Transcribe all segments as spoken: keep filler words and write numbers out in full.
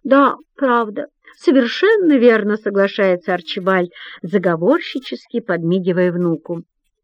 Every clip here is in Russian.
Да, правда, совершенно верно, соглашается Арчибальд, заговорщически подмигивая внуку.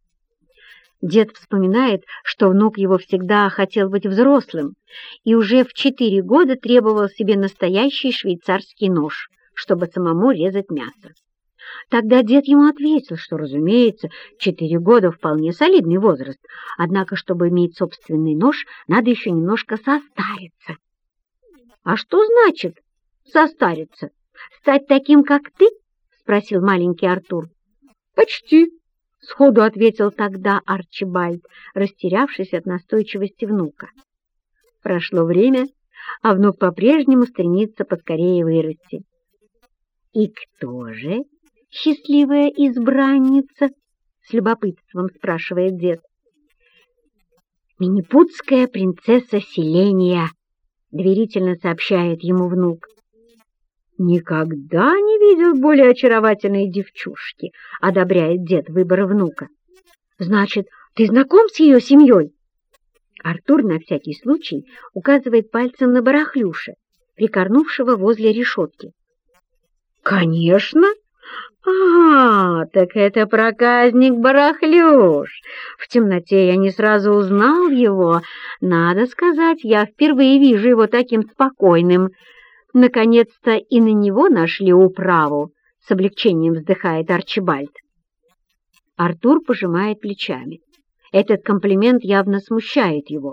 Дед вспоминает, что внук его всегда хотел быть взрослым и уже в четыре года требовал себе настоящий швейцарский нож, чтобы самому резать мясо. Тогда дед ему ответил, что, разумеется, четыре года вполне солидный возраст, однако, чтобы иметь собственный нож, надо еще немножко состариться. — А что значит состариться? Стать таким, как ты? — спросил маленький Артур. — Почти. — сходу ответил тогда Арчибальд, растерявшись от настойчивости внука. Прошло время, а внук по-прежнему стремится поскорее вырасти. — И кто же счастливая избранница? — с любопытством спрашивает дед. — Минипутская принцесса Селения, — доверительно сообщает ему внук. «Никогда не видел более очаровательной девчушки», — одобряет дед выбор внука. «Значит, ты знаком с ее семьей?» Артур на всякий случай указывает пальцем на Барахлюша, прикорнувшего возле решетки. «Конечно! А, так это проказник Барахлюш! В темноте я не сразу узнал его. Надо сказать, я впервые вижу его таким спокойным. Наконец-то и на него нашли управу», — с облегчением вздыхает Арчибальд. Артур пожимает плечами. Этот комплимент явно смущает его.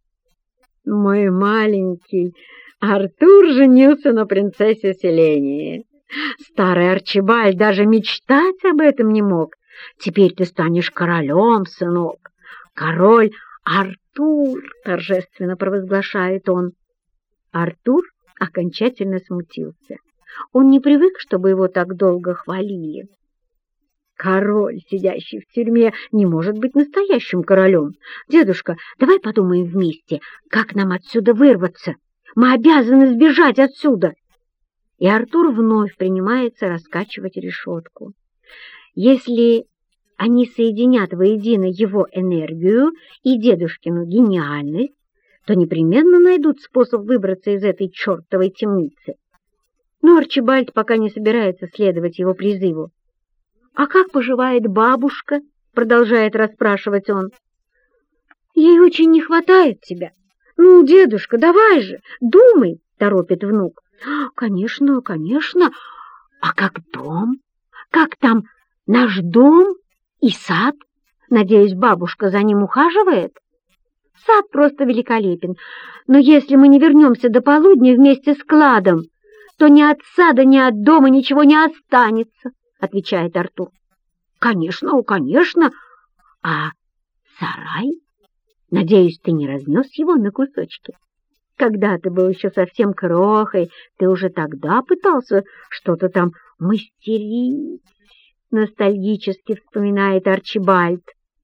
«Мой маленький Артур женился на принцессе Селении. Старый Арчибальд даже мечтать об этом не мог. Теперь ты станешь королем, сынок. Король Артур», — торжественно провозглашает он. Артур окончательно смутился. Он не привык, чтобы его так долго хвалили. Король, сидящий в тюрьме, не может быть настоящим королем. Дедушка, давай подумаем вместе, как нам отсюда вырваться. Мы обязаны сбежать отсюда. И Артур вновь принимается раскачивать решетку. Если они соединят воедино его энергию и дедушкину гениальность, то непременно найдут способ выбраться из этой чертовой темницы. Но Арчибальд пока не собирается следовать его призыву. «А как поживает бабушка?» — продолжает расспрашивать он. «Ей очень не хватает тебя. Ну, дедушка, давай же, думай!» — торопит внук. «Конечно, конечно. А как дом? Как там наш дом и сад? Надеюсь, бабушка за ним ухаживает?» «Сад просто великолепен, но если мы не вернемся до полудня вместе с кладом, то ни от сада, ни от дома ничего не останется», — отвечает Артур. «Конечно, конечно. А сарай? Надеюсь, ты не разнес его на кусочки? Когда ты был еще совсем крохой, ты уже тогда пытался что-то там мастерить», — ностальгически вспоминает Арчибальд.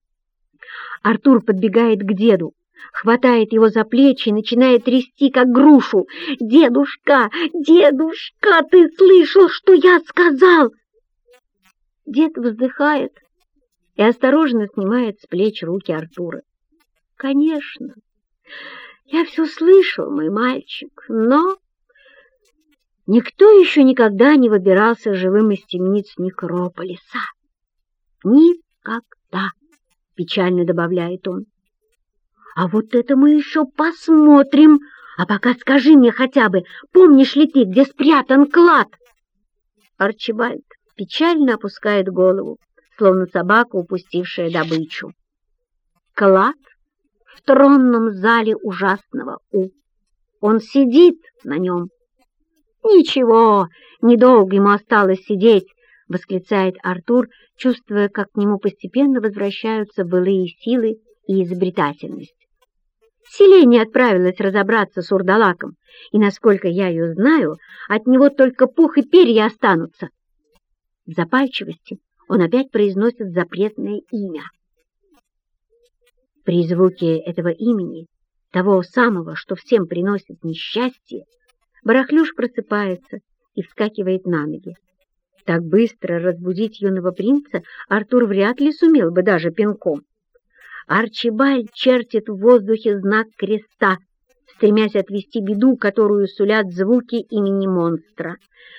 Артур подбегает к деду, хватает его за плечи и начинает трясти, как грушу. «Дедушка, дедушка, ты слышал, что я сказал?» Дед вздыхает и осторожно снимает с плеч руки Артура. «Конечно, я все слышал, мой мальчик, но никто еще никогда не выбирался живым из темниц Некрополиса. Никогда!» — печально добавляет он. «А вот это мы еще посмотрим. А пока скажи мне хотя бы, помнишь ли ты, где спрятан клад?» Арчибальд печально опускает голову, словно собака, упустившая добычу. Клад в тронном зале ужасного У. Он сидит на нем. «Ничего, недолго ему осталось сидеть», — восклицает Артур, чувствуя, как к нему постепенно возвращаются былые силы и изобретательность. Селения отправилась разобраться с урдалаком, и, насколько я ее знаю, от него только пух и перья останутся. В запальчивости он опять произносит запретное имя. При звуке этого имени, того самого, что всем приносит несчастье, Барахлюш просыпается и вскакивает на ноги. Так быстро разбудить юного принца Артур вряд ли сумел бы даже пинком. Арчибальд чертит в воздухе знак креста стремясь отвести беду, которую сулят звуки имени монстра.